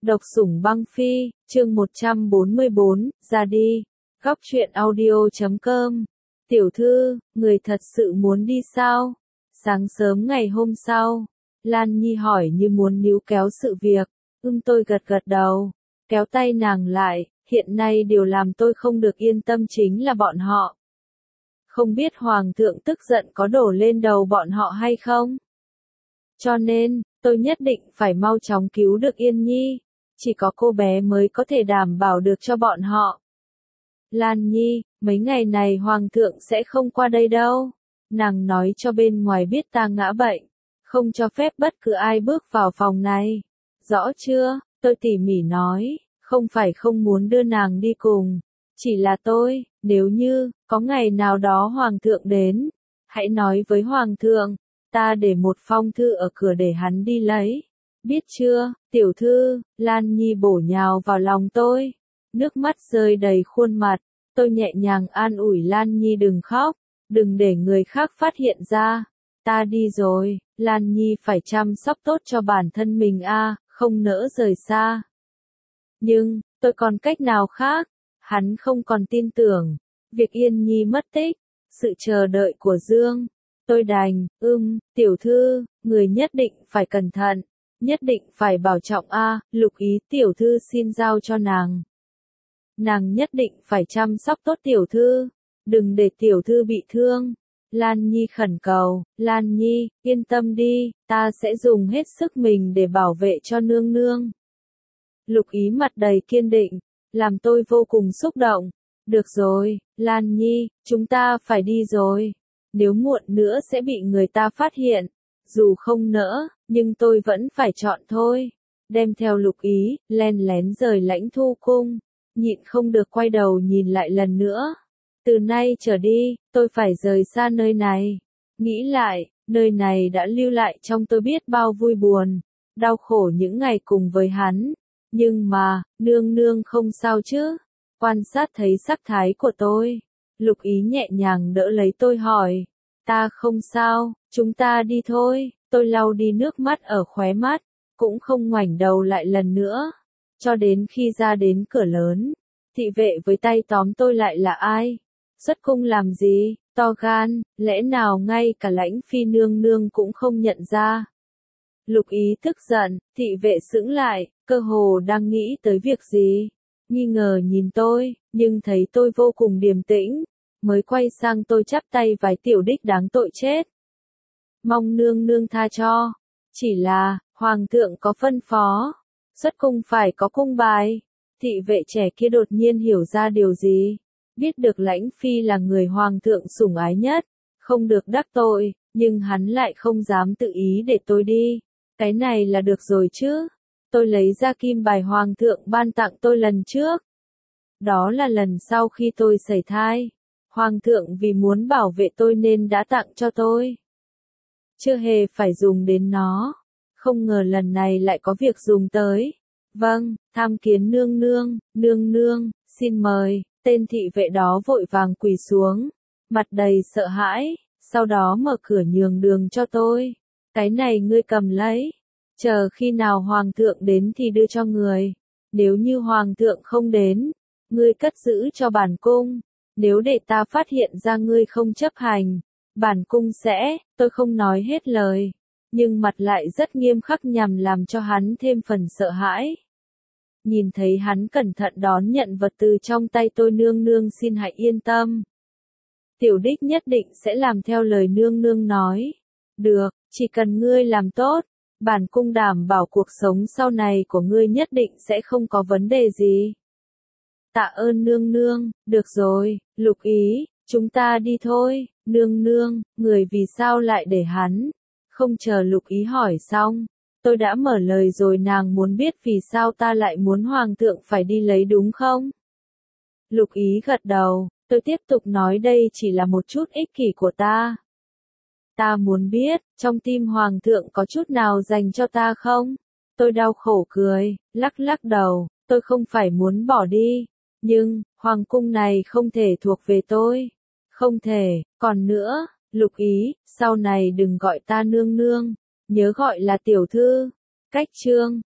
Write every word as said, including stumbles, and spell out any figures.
Độc sủng băng phi, chương một trăm bốn mươi bốn, ra đi. Góc truyện audio chấm com. Tiểu thư, người thật sự muốn đi sao? Sáng sớm ngày hôm sau, Lan Nhi hỏi như muốn níu kéo sự việc. Ưm tôi gật gật đầu, kéo tay nàng lại, hiện nay điều làm tôi không được yên tâm chính là bọn họ. Không biết Hoàng thượng tức giận có đổ lên đầu bọn họ hay không? Cho nên, tôi nhất định phải mau chóng cứu được Yên Nhi. Chỉ có cô bé mới có thể đảm bảo được cho bọn họ. Lan Nhi, mấy ngày này Hoàng thượng sẽ không qua đây đâu. Nàng nói cho bên ngoài biết ta ngã bệnh. Không cho phép bất cứ ai bước vào phòng này. Rõ chưa? Tôi tỉ mỉ nói. Không phải không muốn đưa nàng đi cùng. Chỉ là tôi, nếu như, có ngày nào đó Hoàng thượng đến. Hãy nói với Hoàng thượng. Ta để một phong thư ở cửa để hắn đi lấy. Biết chưa, tiểu thư, Lan Nhi bổ nhào vào lòng tôi. Nước mắt rơi đầy khuôn mặt. Tôi nhẹ nhàng an ủi Lan Nhi đừng khóc. Đừng để người khác phát hiện ra. Ta đi rồi, Lan Nhi phải chăm sóc tốt cho bản thân mình a, không nỡ rời xa. Nhưng, tôi còn cách nào khác? Hắn không còn tin tưởng. Việc Yên Nhi mất tích. Sự chờ đợi của Dương. Tôi đành, ưm, tiểu thư, người nhất định phải cẩn thận. Nhất định phải bảo trọng a, Lục Ý tiểu thư xin giao cho nàng. Nàng nhất định phải chăm sóc tốt tiểu thư, đừng để tiểu thư bị thương. Lan Nhi khẩn cầu, Lan Nhi, yên tâm đi, ta sẽ dùng hết sức mình để bảo vệ cho nương nương. Lục Ý mặt đầy kiên định, làm tôi vô cùng xúc động. Được rồi, Lan Nhi, chúng ta phải đi rồi. Nếu muộn nữa sẽ bị người ta phát hiện. Dù không nỡ, nhưng tôi vẫn phải chọn thôi. Đem theo Lục Ý, len lén rời Lãnh Thu cung. Nhịn không được quay đầu nhìn lại lần nữa. Từ nay trở đi, tôi phải rời xa nơi này. Nghĩ lại, nơi này đã lưu lại trong tôi biết bao vui buồn. Đau khổ những ngày cùng với hắn. Nhưng mà, nương nương không sao chứ. Quan sát thấy sắc thái của tôi. Lục Ý nhẹ nhàng đỡ lấy tôi hỏi. Ta không sao, chúng ta đi thôi. Tôi lau đi nước mắt ở khóe mắt, cũng không ngoảnh đầu lại lần nữa. Cho đến khi ra đến cửa lớn, thị vệ với tay tóm tôi lại là ai? Xuất cung làm gì? To gan, lẽ nào ngay cả Lãnh phi nương nương cũng không nhận ra? Lục Ý tức giận, thị vệ sững lại, cơ hồ đang nghĩ tới việc gì? Nghi ngờ nhìn tôi, nhưng thấy tôi vô cùng điềm tĩnh, mới quay sang tôi chắp tay vái tiểu đích đáng tội chết. Mong nương nương tha cho. Chỉ là, Hoàng thượng có phân phó. Xuất cung phải có cung bài. Thị vệ trẻ kia đột nhiên hiểu ra điều gì. Biết được Lãnh phi là người Hoàng thượng sủng ái nhất. Không được đắc tội, nhưng hắn lại không dám tự ý để tôi đi. Cái này là được rồi chứ. Tôi lấy ra kim bài Hoàng thượng ban tặng tôi lần trước. Đó là lần sau khi tôi sẩy thai. Hoàng thượng vì muốn bảo vệ tôi nên đã tặng cho tôi. Chưa hề phải dùng đến nó. Không ngờ lần này lại có việc dùng tới. Vâng, tham kiến nương nương, nương nương, xin mời. Tên thị vệ đó vội vàng quỳ xuống. Mặt đầy sợ hãi. Sau đó mở cửa nhường đường cho tôi. Cái này ngươi cầm lấy. Chờ khi nào Hoàng thượng đến thì đưa cho người. Nếu như Hoàng thượng không đến, ngươi cất giữ cho bản cung. Nếu để ta phát hiện ra ngươi không chấp hành, bản cung sẽ, tôi không nói hết lời, nhưng mặt lại rất nghiêm khắc nhằm làm cho hắn thêm phần sợ hãi. Nhìn thấy hắn cẩn thận đón nhận vật từ trong tay tôi, nương nương xin hãy yên tâm. Tiểu đích nhất định sẽ làm theo lời nương nương nói. Được, chỉ cần ngươi làm tốt, bản cung đảm bảo cuộc sống sau này của ngươi nhất định sẽ không có vấn đề gì. Tạ ơn nương nương, được rồi, Lục Ý, chúng ta đi thôi. Nương nương, người vì sao lại để hắn? Không chờ Lục Ý hỏi xong, tôi đã mở lời rồi. Nàng muốn biết vì sao ta lại muốn Hoàng thượng phải đi lấy đúng không? Lục Ý gật đầu, tôi tiếp tục nói đây chỉ là một chút ích kỷ của ta. Ta muốn biết, trong tim Hoàng thượng có chút nào dành cho ta không? Tôi đau khổ cười, lắc lắc đầu, tôi không phải muốn bỏ đi. Nhưng, Hoàng cung này không thể thuộc về tôi. Không thể, còn nữa, Lục Ý, sau này đừng gọi ta nương nương, nhớ gọi là tiểu thư. Cách chương